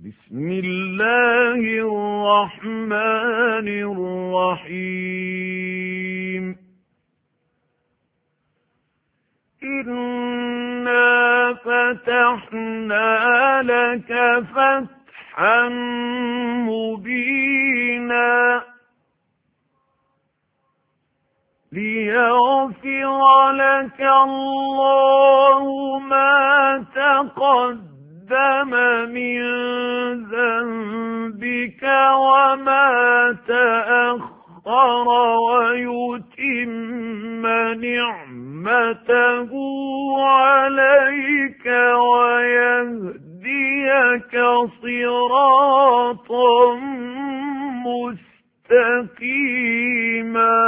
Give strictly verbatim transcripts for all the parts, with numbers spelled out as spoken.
بسم الله الرحمن الرحيم إنا فتحنا لك فتحا مبينا ليغفر لك الله ما تقدم من ذنبك وما تأخر ويتم نعمته عليك ويهديك صراطا مستقيما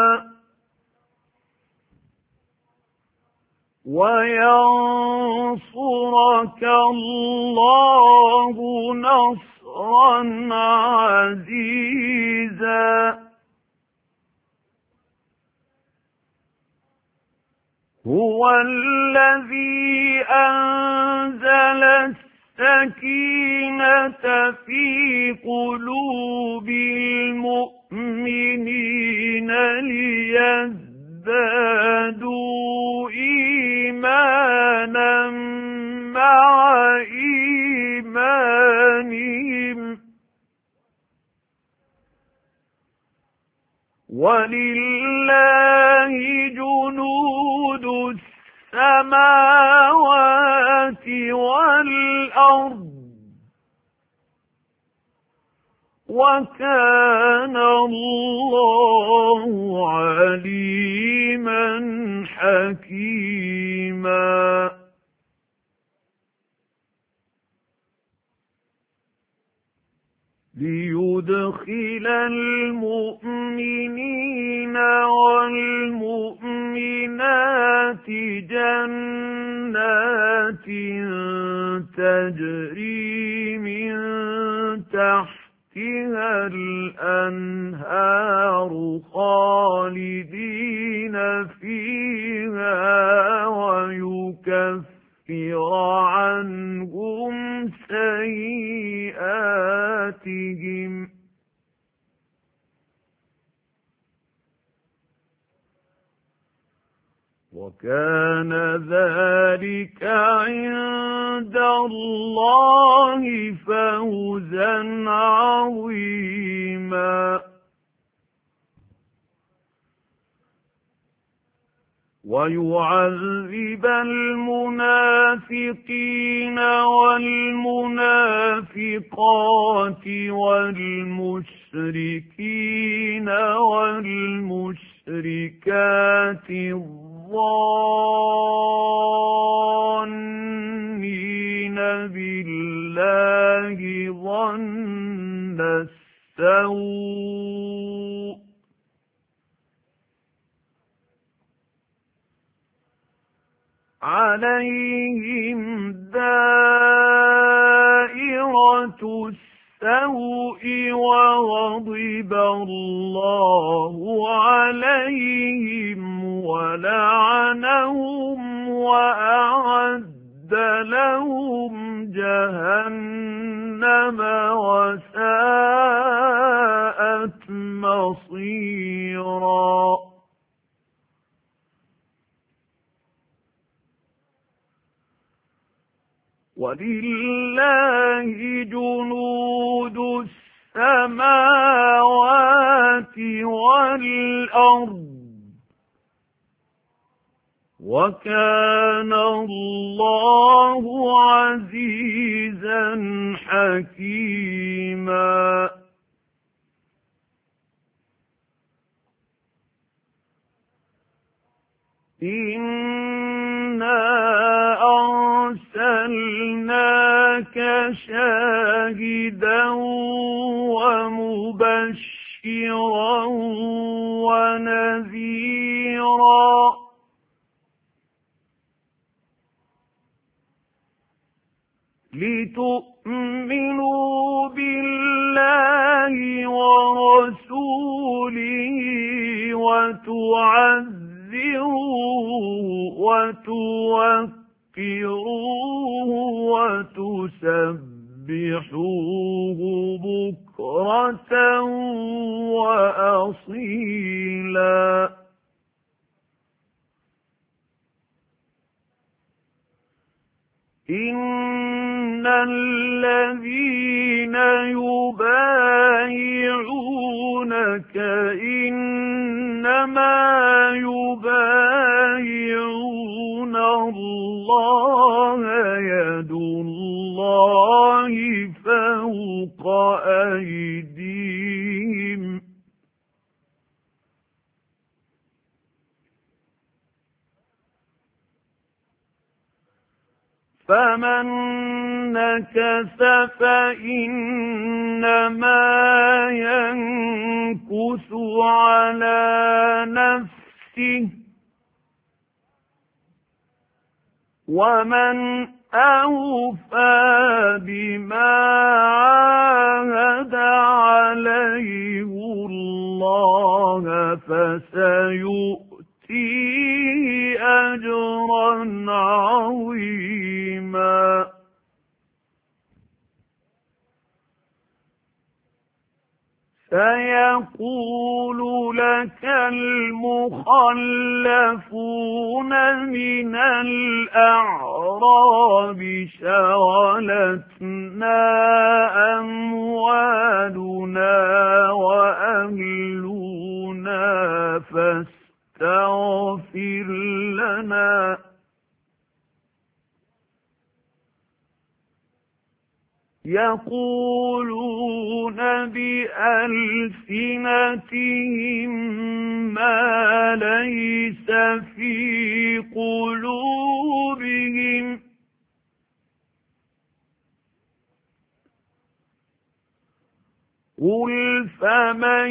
وينصرك الله نصرا عزيزا هو الذي أنزل السكينة في قلوب المؤمنين ليزدادوا إيمانا مع إيمانهم ولله جنود السماوات والأرض وكان الله عليما حكيما ليدخل المؤمنين والمؤمنات جنات تجري من تحتها الأنهار خالدين فيها ويكفر عنهم سيئاتهم وكان ذلك عند الله فوزا عظيما ويعذب المنافقين والمنافقات والمشركين والمشركات الظانين بالله ظن السوء عليهم دائرة السوء وغضب الله عليهم ولعنهم وأعد لهم جهنم وساءت مصيرا ولله جنود السماوات والأرض وكان الله عزيزا حكيما إنا أرسلناك شاهدا ومبشرا ونذيرا لتؤمنوا بالله ورسوله وتعزروه وتوقروه وتسبحوه فسبحوه بكرة وأصيلا إن الذين يبايعونك إنما يبايعون الله يد الله فوق أيديهم فمن نكث فإنما ينكث على نفسه ومن أوفى بما عاهد عليه الله فسيؤتيه أجرا عظيما سيقول لك المخلفون من الأعراب شغلتنا أموالنا وأهلنا فاستغفر لنا يقولون بألسنتهم ما ليس في قلوبهم قل فمن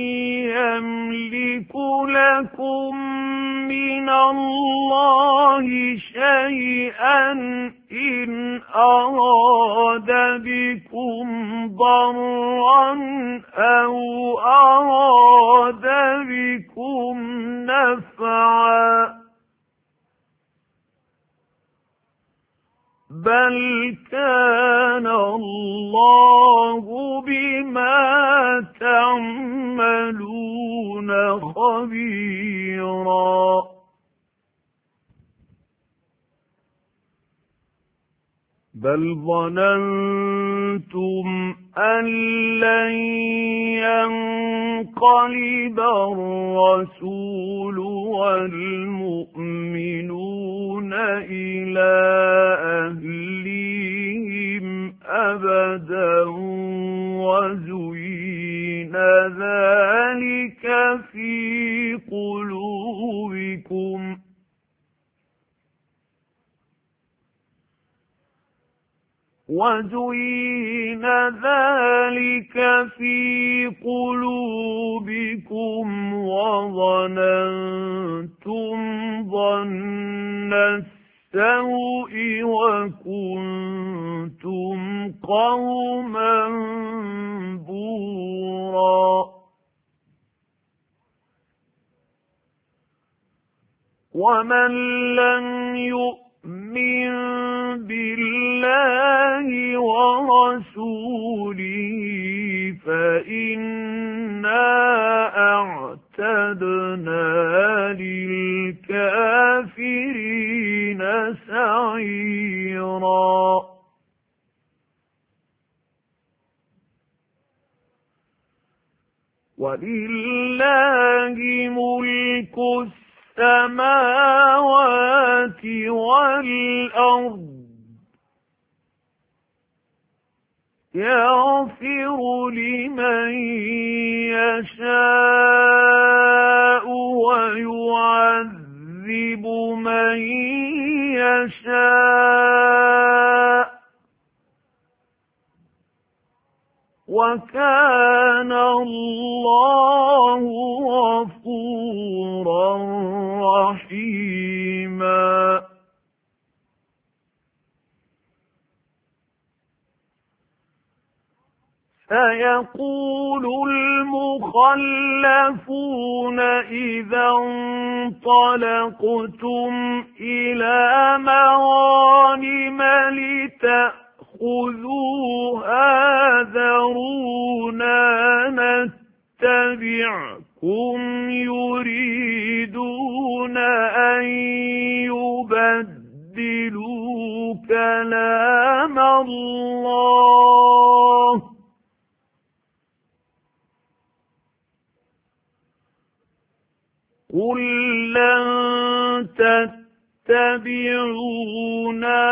يملك لكم من الله شيئا إن أراد بكم ضرا أو أراد بكم نفعا بل كان الله بما تعملون خبيرا بل ظننتم أن لن ينقلب الرسول والمؤمنون إلى أهليهم أبدا وزين ذلك في قلوبكم وزين ذلك في قلوبكم وظننتم ظن السوء وكنتم قوما بورا ومن لم يؤمن بالله ورسوله فإنا أعتدنا للكافرين سعيرا ولله ملك السماوات والأرض يغفر لمن يشاء ويعذب من يشاء وكان الله غفورا رحيما سيقول المخلفون إذا انطلقتم إلى مغانم لتأخذوها خُذُوهَا ذَرُونَا نَتَّبِعْكُمْ يُرِيدُونَ أَن يُبَدِّلُوا كَلَامَ اللَّهِ قُل لَّن تَتَّبِعُونَا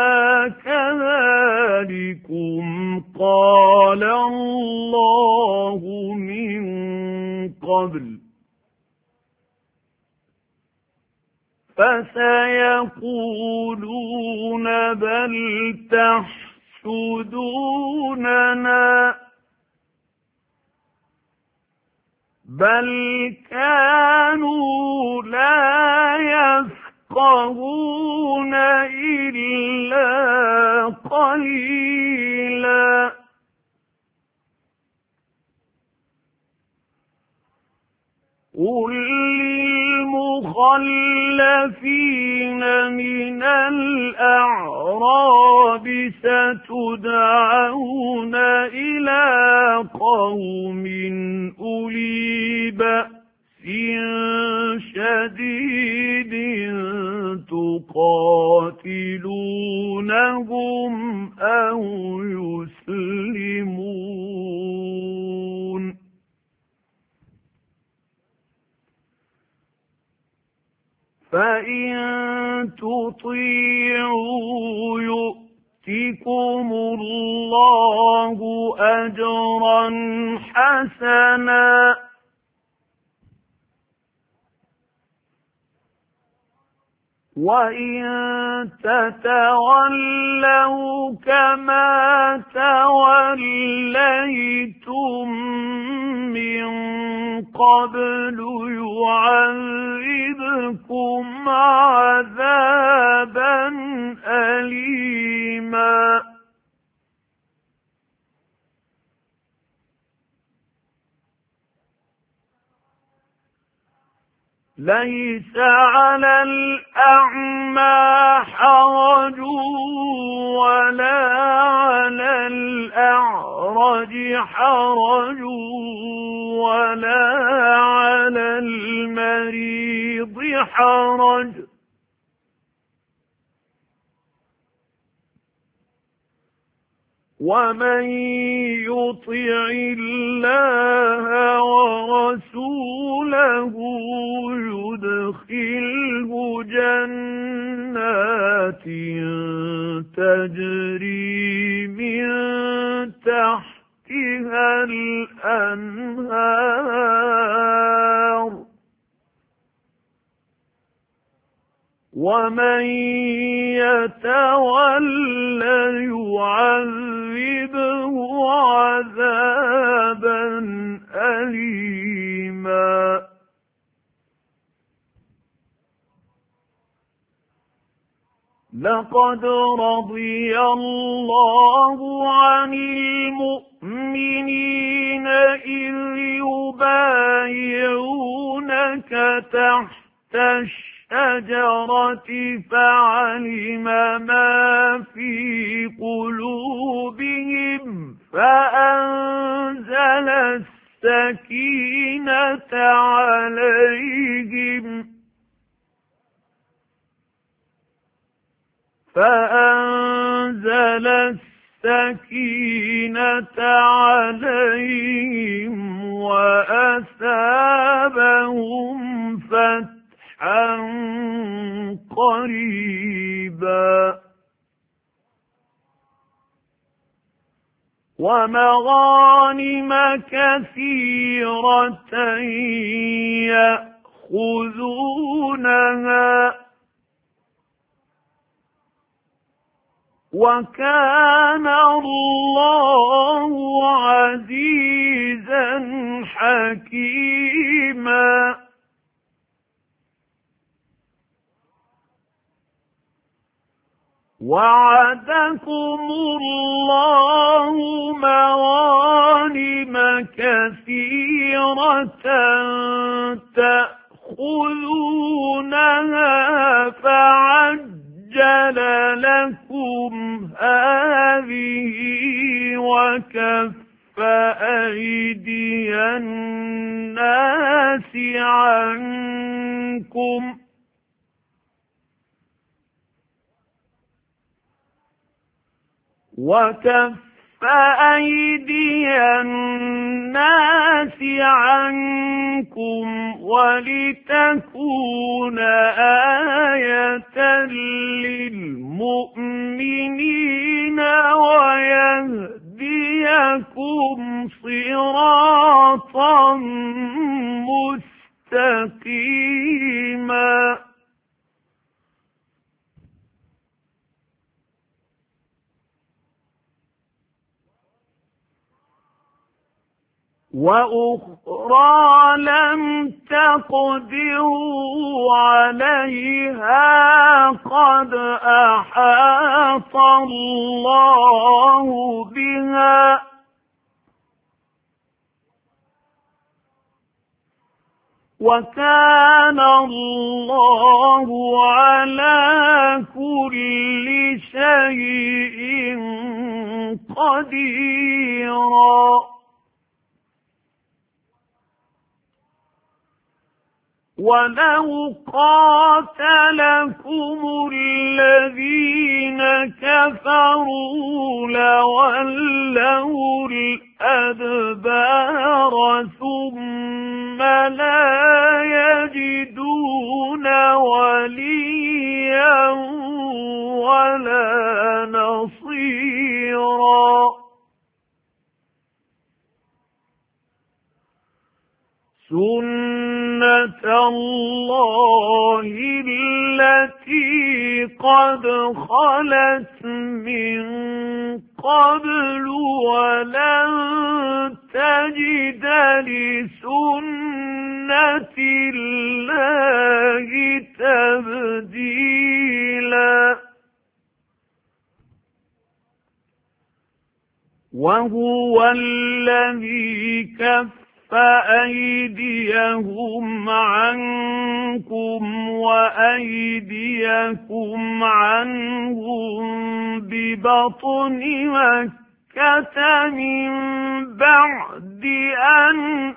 كَذَلِكُمْ قَالَ اللَّهُ مِن قَبْلُ فَسَيَقُولُونَ بَلْ تَحْسُدُونَنَا بَلْ كَانُوا لَا يَفْقَهُونَ إِلَّا قَلِيلًا قُل لِّلْمُخَلَّفِينَ مِنَ الْأَعْرَابِ سَتُدْعَوْنَ إِلَىٰ قَوْمٍ أُولِي بَأْسٍ شَدِيدٍ تُقَاتِلُونَهُمْ أَوْ يُسْلِمُونَ فَإِن تُطِيعُوا يُؤْتِكُمُ اللَّهُ أَجْرًا حَسَنًا وَإِن تَتَوَلَّوْا كَمَا تَوَلَّيْتُم مِّن قَبْلُ يُعَذِّبْكُمْ عَذَابًا أَلِيمًا لَيْسَ عَلَى الْأَعْمَى حَرَجٌ وَلَا عَلَى الْأَعْرَجِ حَرَجٌ وَلَا عَلَى الْمَرِيضِ حَرَجٌ وَمَن يُطِعِ اللَّهَ وَرَسُولَهُ يُدْخِلْهُ جَنَّاتٍ تَجْرِي مِن تَحْتِهَا الْأَنْهَارُ وَمَن يَتَوَلَّ يُعَذِّبْهُ عَذَابًا أَلِيمًا لَقَدْ رَضِيَ اللَّهُ عَنِ الْمُؤْمِنِينَ إِذْ يُبَايِعُونَكَ تَحْتَ الشَّجَرَةِ فَعَلِمَ مَا فِي قُلُوبِهِمْ فَأَنزَلَ السَّكِينَةَ عَلَيْهِمْ فَأَنزَلَ السَّكِينَةَ عَلَيْهِمْ وَأَثَابَهُمْ فَتْحًا قَرِيبًا وَمَغَانِمَ كَثِيرَةً يَأْخُذُونَهَا وَكَانَ اللَّهُ عَزِيزًا حَكِيمًا وَعَدَكُمُ اللَّهُ مَغَانِمَ كَثِيرَةً تَأْخُذُونَهَا فَعَجَّلَ لكم هذه وكف أيدي الناس عنكم وكف أيدي الناس عنكم ولتكون آية للمؤمنين ويهديكم صراطا مستقيما. وأخرى لم تقدروا عليها قد أحاط الله بها وكان الله على كل شيء قديرا. ولو قاتلكم الذين كفروا لولوا الأدبار ثم لا يجدون وليا ولا نصيرا. سنة الله التي قد خلت من قبل ولن تجد لسنة الله تبديلا. وهو الذي كف فأيديهم عنكم وأيديكم عنهم ببطن مكة من بعد أن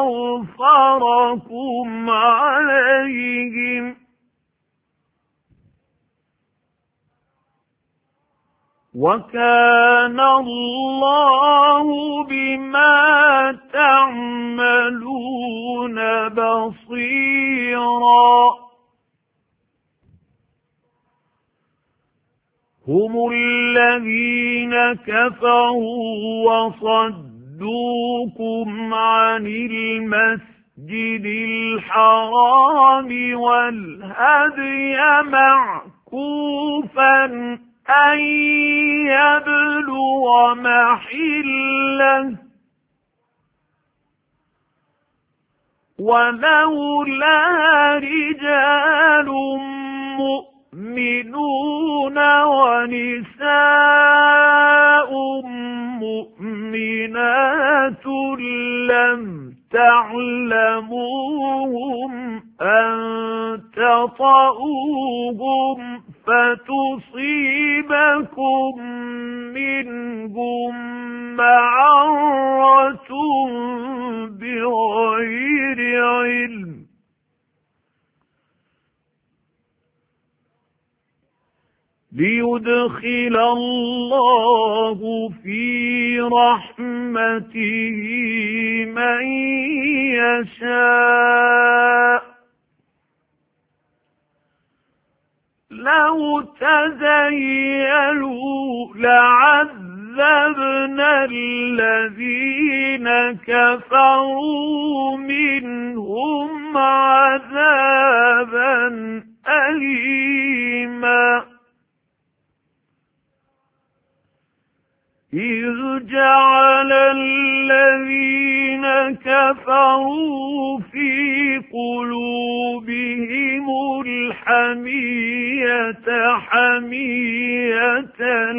أظفركم عليهم وكان الله بما تعملون بصيرا. هم الذين كفروا وصدوكم عن المسجد الحرام والهدي معكوفا أن يبلغ محله ولولا رجال مؤمنون ونساء مؤمنات لم تعلموهم أن تطؤوهم فتصيبكم منهم معرة بغير علم ليدخل الله في رحمته من يشاء. لو تزيلوا لعذبنا الذين كفروا منهم عذابا أليما إذ جعل الذين كفروا في قلوبهم الحمية حمية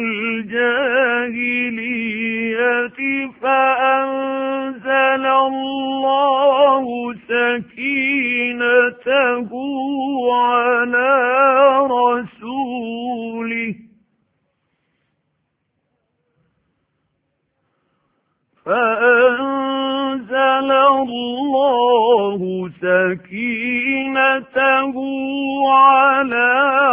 الجاهلية فأنزل الله سكينته على رسوله فأنزل الله سكينته على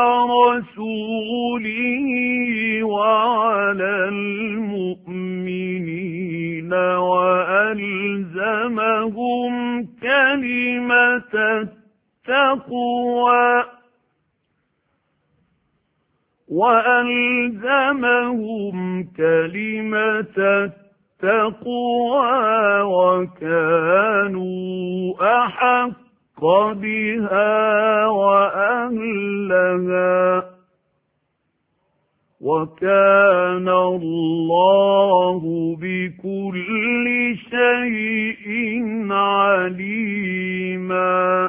رسوله وعلى المؤمنين وألزمهم كلمة التقوى وألزمهم كلمة التقوى وكانوا أحق بها وأهلها وكان الله بكل شيء عليما.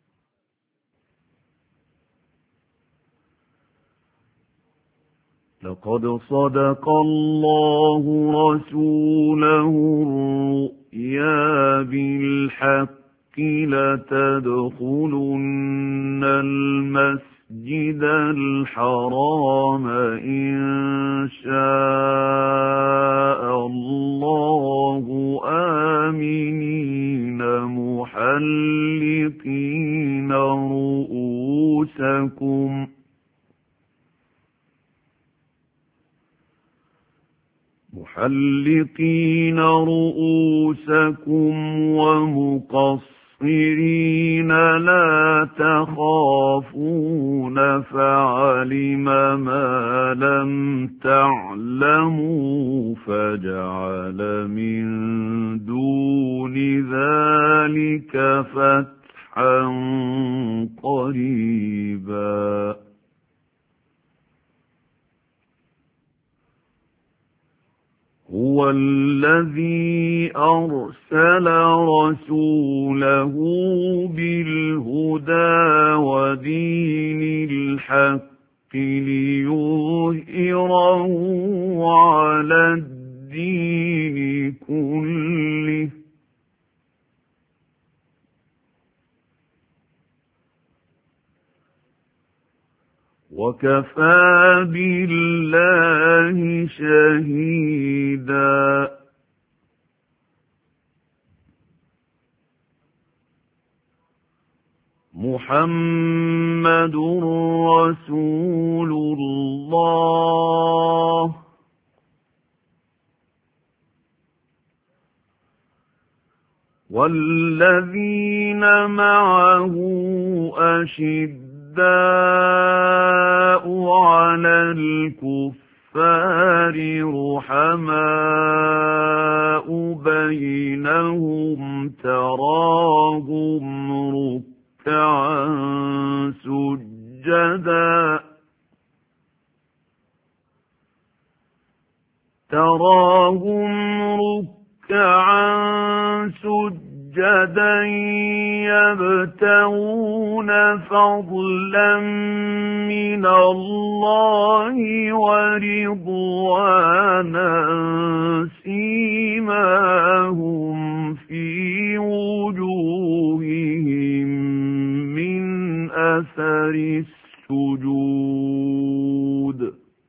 لقد صدق الله رسوله الرؤيا بالحق لتدخلن المسجد الحرام إن شاء الله آمنين محلقين رؤوسكم محلقين رؤوسكم ومقصرين لا تخافون فعلم ما لم تعلموا فجعل من دون ذلك فتحا قريبا. هو الذي أرسل رسوله بالهدى ودين الحق ليظهره على الدين كله وكفى بالله شهيدا. محمد رسول الله والذين معه أشد الشداء على الكفار رحماء بينهم تراهم ركعا سجدا تراهم ركعا سجدا يبتغون فضلا من الله ورضوانا سيماهم في وجوههم من أثر السجود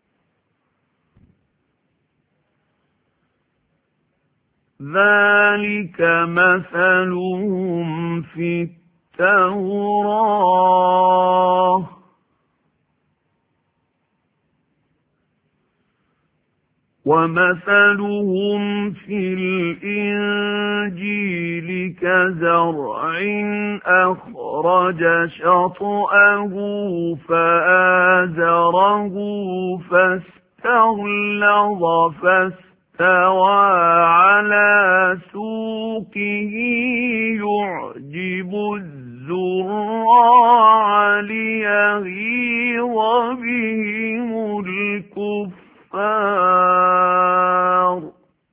ذلك مثلهم في التوراة ومثلهم في الإنجيل كزرع أخرج شطأه فآزره فاستغلظ فاستوى على سوقه يعجب الزراع ليغيظ بهم الكفار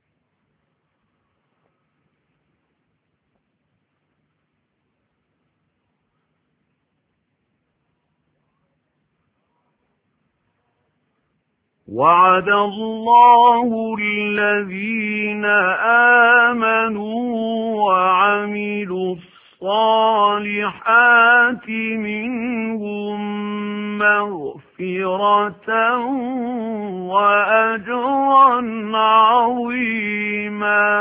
وعد الله الذين آمنوا وعملوا الصالحات منهم مغفرة وأجرا عظيما